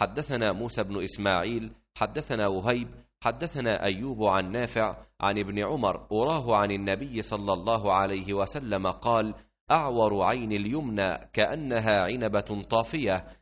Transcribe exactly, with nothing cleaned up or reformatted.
حدثنا موسى بن إسماعيل حدثنا وهيب حدثنا أيوب عن نافع عن ابن عمر أراه عن النبي صلى الله عليه وسلم قال: أعور عين اليمنى كأنها عنبة طافية،